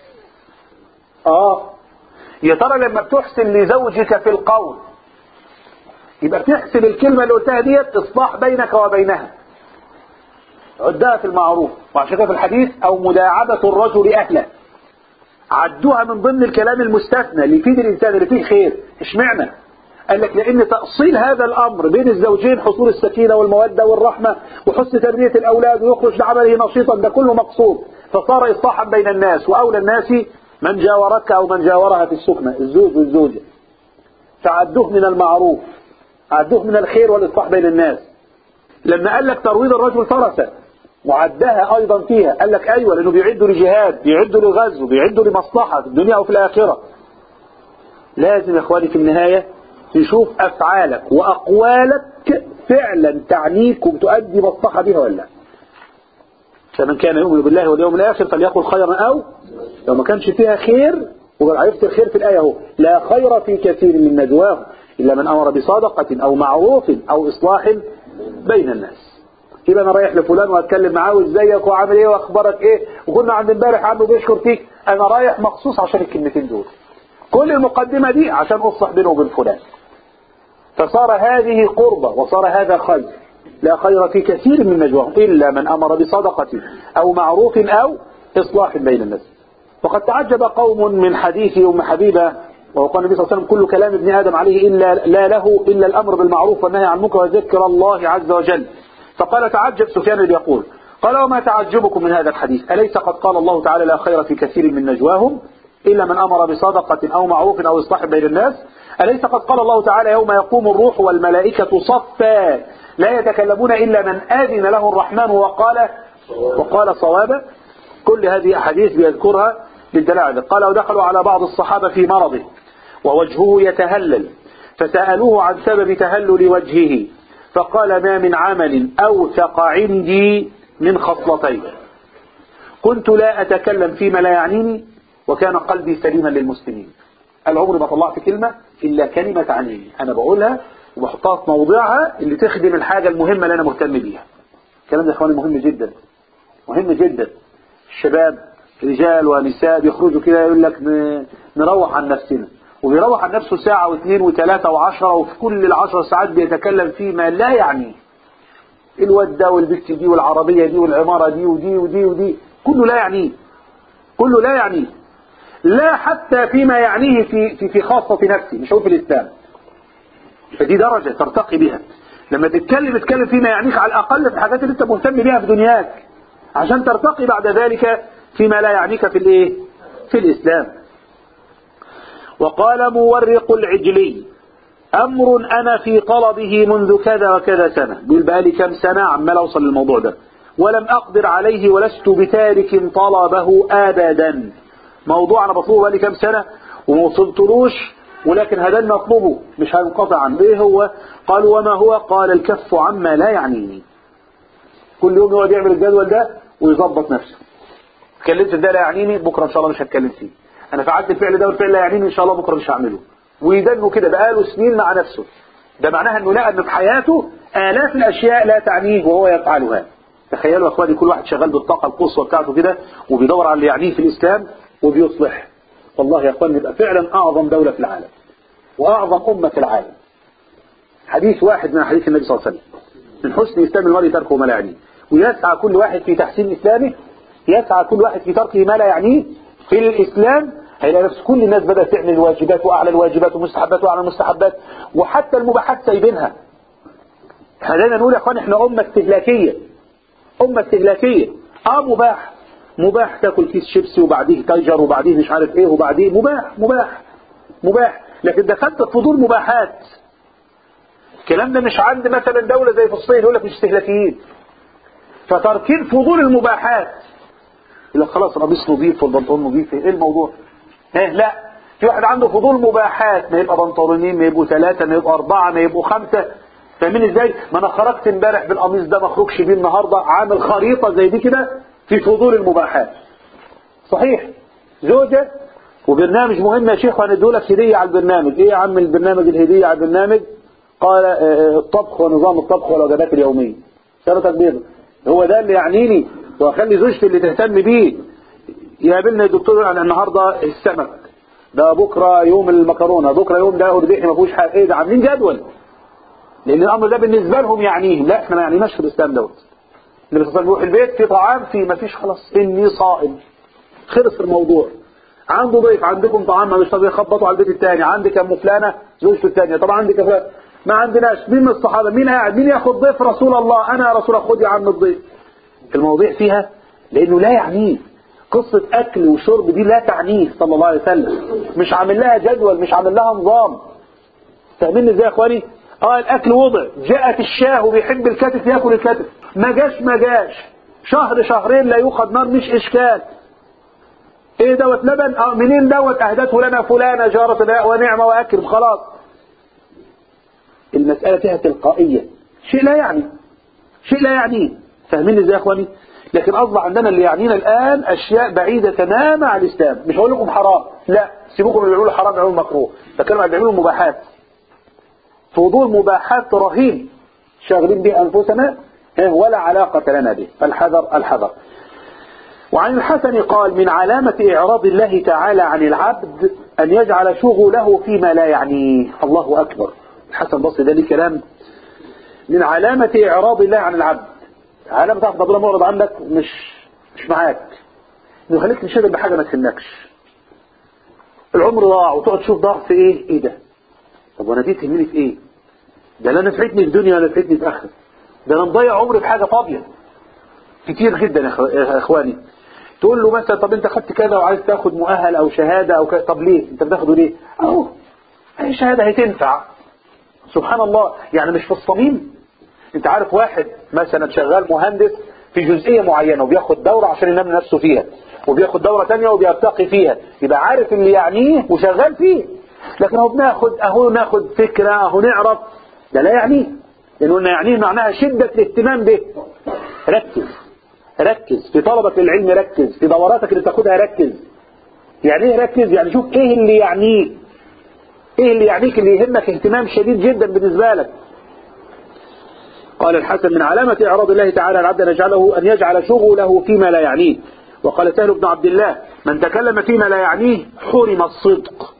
اه يا ترى لما بتحسن لزوجك في القول يبقى بتحسب الكلمة اللي قلتها ديت اصلاح بينك وبينها، عدها في المعروف. وعشان كده في الحديث او مداعبة الرجل اهله عدوها من ضمن الكلام المستثنى اللي يفيد الانسان اللي فيه خير. اشمعنى؟ قال لك لأن تأصيل هذا الأمر بين الزوجين حصول السكينة والمودة والرحمة وحسن تربية الأولاد ويخرج لعمله نشيطا، ده كله مقصود. فصار إصلاحا بين الناس، وأولى الناس من جاورك أو من جاورها في السكنة، الزوج والزوجة. فعدوه من المعروف، عدوه من الخير والإصلاح بين الناس. لما قال لك ترويض الرجل فرسا وعدها أيضا فيها، قال لك أيوة لأنه بيعدوا لجهاد، بيعدوا لغزو، بيعدوا لمصلحة في الدنيا وفي الآخرة. لازم يا إخواني في النهاية تشوف أفعالك وأقوالك فعلا تعنيك وتؤدي مصلحة بها ولا لا. فمن كان يؤمن بالله واليوم الآخر فليقل خيرا أو لو ما كانش فيها خير. وعرفت الخير في الآية هو لا خير في كثير من نجواهم إلا من أمر بصدقة أو معروف أو إصلاح بين الناس. يبقى أنا رايح لفلان وأتكلم معاه وإزيك وعامل إيه وأخبارك إيه وكنا عند امبارح عنه بيشكر فيك، أنا رايح مخصوص عشان الكلمتين دول. كل المقدمة دي عشان أصلح بينه وبين فلان. فصار هذه قربة وصار هذا خير. لا خير في كثير من نجواهم إلا من أمر بصدقة أو معروف أو إصلاح بين الناس. وقد تعجب قوم من حديث أم حبيبة وقال النبي صلى الله عليه وسلم كل كلام ابن آدم عليه إلا لا له إلا الأمر بالمعروف والنهي عن المنكر وذكر الله عز وجل. فقال تعجب سفيان اللي يقول قال وما تعجبكم من هذا الحديث؟ أليس قد قال الله تعالى لا خير في كثير من نجواهم إلا من أمر بصدقة أو معروف أو إصلاح بين الناس؟ أليس قد قال الله تعالى يوم يقوم الروح والملائكة صفا لا يتكلمون إلا من آذن له الرحمن وقال وقال صوابا؟ كل هذه أحاديث بيذكرها للدلالة. قال ودخلوا على بعض الصحابة في مرضه ووجهه يتهلل فسألوه عن سبب تهلل وجهه فقال ما من عمل أوثق عندي من خصلتين كنت لا أتكلم فيما لا يعنيني وكان قلبي سليما للمسلمين. العمر ما طلعت كلمة إلا كلمة عنيني، أنا بقولها وبحطها في موضعها اللي تخدم الحاجة المهمة اللي أنا مهتم بيها. الكلام ده يا إخواني مهم جدا، مهم جدا. الشباب رجال ونساء بيخرجوا كده يقول لك نروح عن نفسنا، وبيروح عن نفسه ساعة واثنين وثلاثة وعشرة وفي كل العشر ساعات بيتكلم فيما لا يعنيه. الواد ده والبت دي والعربية دي والعمارة دي ودي ودي ودي كله لا يعنيه، كله لا يعنيه، لا حتى فيما يعنيه في في في خاصة نفسه، مش هو في الإسلام. فدي درجة ترتقي بها. لما تتكلم اتكلم فيما يعنيك على الأقل في الحاجات اللي انت مهتم بيها في دنياك، عشان ترتقي بعد ذلك فيما لا يعنيك في الايه في الإسلام. وقال مورق العجلي: أمر أنا في طلبه منذ كذا وكذا سنة، بيقول بقالي كم سنة عمال أوصل للموضوع ده ولم أقدر عليه ولست بتارك طلبه أبدا. موضوع أنا بطلبه بقالي كم سنة وما وصلتلوش، ولكن هذا المطلوب مش هنقطع عنه. إيه هو؟ قال: وما هو؟ قال: الكف عما لا يعنيني. كل يوم يقعد يعمل الجدول ده ويظبط نفسه. اتكلمت في ده لا يعنيني، بكرة إن شاء الله مش هتكلم فيه. أنا فعلت الفعل ده والفعل لا يعنيني، إن شاء الله بكرة مش هعمله. ويدنه كده بقاله سنين مع نفسه. ده معناها أنه لقى أن في حياته آلاف الأشياء لا تعنيه وهو يفعلها. تخيلوا يا أخواني، كل واحد شغال بالطاقة القصوى بتاعته كده وبيدور على اللي يعنيه في الإسلام وبيصلح. والله يا أخواني نبقى فعلا أعظم دولة في العالم وأعظم أمة في العالم. حديث واحد من حديث النبي صلى الله عليه وسلم: من حسن إسلام المرء تركه ما لا يعنيه. ويسعى كل واحد في تحسين إسلامه، يسعى كل واحد في تركه ما لا يعنيه في الإسلام. هيلاقي نفس كل الناس بدأت تعمل الواجبات وأعلى الواجبات ومستحبات وأعلى المستحبات، وحتى المباحات سايبينها. احنا دايما نقول يا اخوان احنا أمة استهلاكية، أمة استهلاكية. اه مباح مباح تاكل كيس شيبسي وبعديه تايجر وبعديه مش عارف ايه وبعديه مباح مباح مباح، لكن دخلت في فضول مباحات. الكلام ده مش عند مثلا دولة زي في الصين يقول لك مش استهلاكيين، فتركين فضول المباحات. يقول لك خلاص القميص نظيف والبنطلون نظيف، ايه الموضوع؟ ايه لا، في واحد عنده فضول مباحات، ما يبقى بنطلونين، ما يبقوا ثلاثة، ما يبقوا أربعة، ما يبقوا خمسة. فاهمين ازاي؟ ما انا خرجت امبارح بالقميص ده ما اخرجش بيه النهارده، عامل خريطة زي دي كده في فضول المباحات. صحيح، زوجة وبرنامج مهم يا شيخ وهندولك هدية على البرنامج. ايه يا عم البرنامج الهدية على البرنامج؟ قال الطبخ ونظام الطبخ والوجبات اليومية. سنتك بيضة، هو ده اللي يعنيني واخلي زوجتي اللي تهتم بيه. يقابلنا الدكتور عن النهارده السمك ده، بكره يوم المكرونه، بكره يوم ده ارداحي ما فيهوش حاجه. ايه ده؟ عاملين جدول، لان الامر ده بالنسبه لهم يعنيهم. لا احنا ما يعنيناش في الاسلام دوت. النبي صلى الله عليه وسلم يروح البيت في طعام، في ما فيش، خلاص اني صائم، خلص الموضوع. عنده ضيف، عندكم طعام، ما مش طبيعي، يخبطوا على البيت الثاني، عندك ام فلانه زوجته الثانيه، طبعا عندك فلان، ما عندناش. مين من الصحابه مين قاعد؟ مين ياخد ضيف؟ رسول الله. انا يا رسول الله. خد يا عم الضيف. المواضيع فيها لانه لا يعنيه. قصة أكل وشرب دي لا تعنيه صلى الله عليه وسلم، مش عامل لها جدول، مش عامل لها نظام. فاهمين ازاي يا اخواني؟ اه الاكل وضع، جاءت الشاه وبيحب الكتف ياكل الكتف، ما جاش ما جاش، شهر شهرين لا يوخد نار مش اشكال. ايه دوت لبن؟ اه منين دوت؟ اهدته لنا فلانة جارة ونعمة واكرم، خلاص. المسألة فيها تلقائية، شيء لا يعني، شيء لا يعني. فاهمين ازاي يا اخواني؟ لكن اصبح عندنا اللي يعنينا الان اشياء بعيدة تماما عن الاسلام. مش هقول لكم حرام، لا سيبوكم اللي بيعملوا حرام بيعملوا مكروه، بتكلم عن اللي بيعملوا مباحات. فضول مباحات رهيب شاغلين به انفسنا ولا علاقة لنا به. الحذر الحذر. وعن الحسن قال: من علامة إعراض الله تعالى عن العبد أن يجعل شغله فيما لا يعنيه. الله أكبر. الحسن البصري ده ليه كلام. من علامة إعراض الله عن العبد، علامة تعرف ربنا معرض عنك، مش مش معاك، إنه يخليك تشغل بحاجة ما تهمكش. العمر ضاع وتقعد تشوف ضاع في إيه؟ إيه ده؟ طب وأنا دي تهمني في إيه؟ ده لا نفعتني في دنيا ولا نفعتني في آخرة، ده أنا مضيع عمري في حاجة فاضية. كتير جدا يا إخواني. تقول له مثلا طب أنت خدت كذا وعايز تاخد مؤهل أو شهادة أو كذا، طب ليه؟ أنت بتاخده ليه؟ أهو أي شهادة هتنفع. سبحان الله، يعني مش في الصميم. أنت عارف واحد مثلا شغال مهندس في جزئية معينة وبياخد دورة عشان ينمي نفسه فيها، وبياخد دورة تانية وبيرتقي فيها، يبقى عارف اللي يعنيه وشغال فيه. لكن هو بناخد أهو ناخد فكرة أهو نعرف، ده لا يعنيه. لأنه قلنا يعنيه معناها شدة الاهتمام به. ركز ركز في طلبك للعلم، ركز في دوراتك اللي تاخدها، ركز. يعني ايه ركز؟ يعني شوف ايه اللي يعنيك، ايه اللي يعنيك، اللي يهمك اهتمام شديد جدا بالنسبة لك. قال الحسن: من علامة إعراض الله تعالى العبد أن يجعله أن يجعل شغله فيما لا يعنيه. وقال سهل بن عبد الله: من تكلم فيما لا يعنيه حرم الصدق.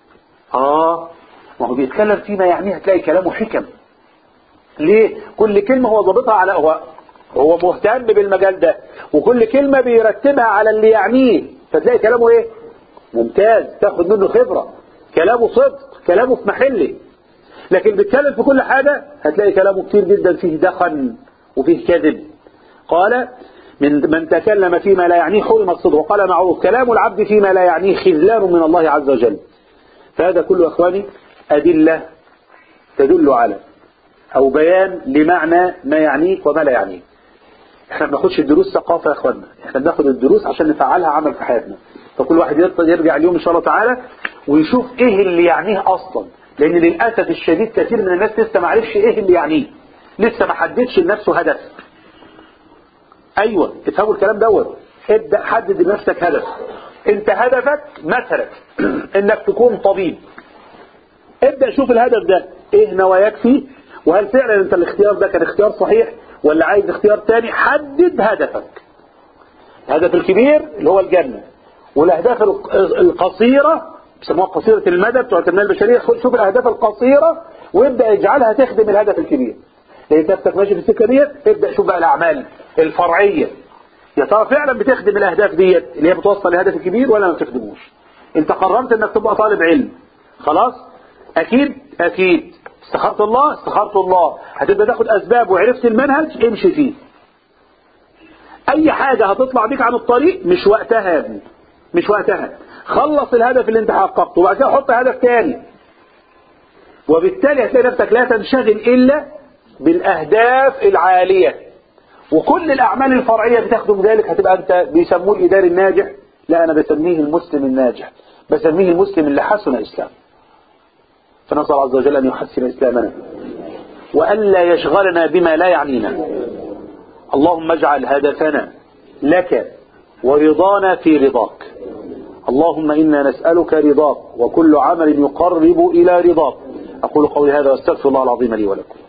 آه ما هو بيتكلم فيما يعنيه هتلاقي كلامه حكم. ليه؟ كل كلمة هو ضابطها على هو هو مهتم بالمجال ده، وكل كلمة بيرتبها على اللي يعنيه، فتلاقي كلامه ايه؟ ممتاز، تاخد منه خبرة، كلامه صدق، كلامه في محله. لكن بيتكلم في كل حاجة هتلاقي كلامه كتير جدا فيه دخن وفيه كذب. قال من من تكلم فيما لا يعنيه حرم الصدق. وقال معروف كلام العبد فيما لا يعنيه خذلان من الله عز وجل. فهذا كله أخواني أدلة تدل على أو بيان لمعنى ما يعنيك وما لا يعنيك. احنا ما بناخدش الدروس ثقافة يا اخوانا، احنا بناخد الدروس عشان نفعلها عمل في حياتنا. فكل واحد يرجع اليوم ان شاء الله تعالى ويشوف ايه اللي يعنيه اصلا، لان للاسف الشديد كثير من الناس لسه ما عرفش ايه اللي يعنيه، لسه ما حددش لنفسه هدف. ايوه تفهموا الكلام دوت، ابدا حدد لنفسك هدف. انت هدفك مثلا انك تكون طبيب، ابدا شوف الهدف ده ايه نواياك فيه، وهل فعلا انت الاختيار ده كان اختيار صحيح ولا عايز اختيار تاني. حدد هدفك. الهدف الكبير اللي هو الجنة، والاهداف القصيرة بيسموها قصيرة المدى بتوع التنمية البشرية. شوف الاهداف القصيرة وابدا اجعلها تخدم الهدف الكبير. لان نفسك ماشي في السكة ديت، ابدا شوف بقى الاعمال الفرعية يا ترى فعلا بتخدم الاهداف ديت اللي هي بتوصل للهدف الكبير ولا ما بتخدموش. انت قررت انك تبقى طالب علم، خلاص اكيد اكيد استخرت الله استخرت الله هتبدا تاخد اسباب وعرفت المنهج امشي فيه. اي حاجة هتطلع بيك عن الطريق مش وقتها يا ابني، مش وقتها. خلص الهدف اللي انت حققته وبعد كده حط هدف تاني، وبالتالي هتلاقي نفسك لا تنشغل الا بالاهداف العالية، وكل الاعمال الفرعية بتخدم ذلك. هتبقى انت بيسموه الاداري الناجح، لا انا بسميه المسلم الناجح، بسميه المسلم اللي حسن اسلام. فنسأل الله عز وجل ان يحسن اسلامنا والا يشغلنا بما لا يعنينا. اللهم اجعل هدفنا لك ورضانا في رضاك. اللهم إنا نسألك رضاك وكل عمل يقرب إلى رضاك. أقول قولي هذا واستغفر الله العظيم لي ولكم.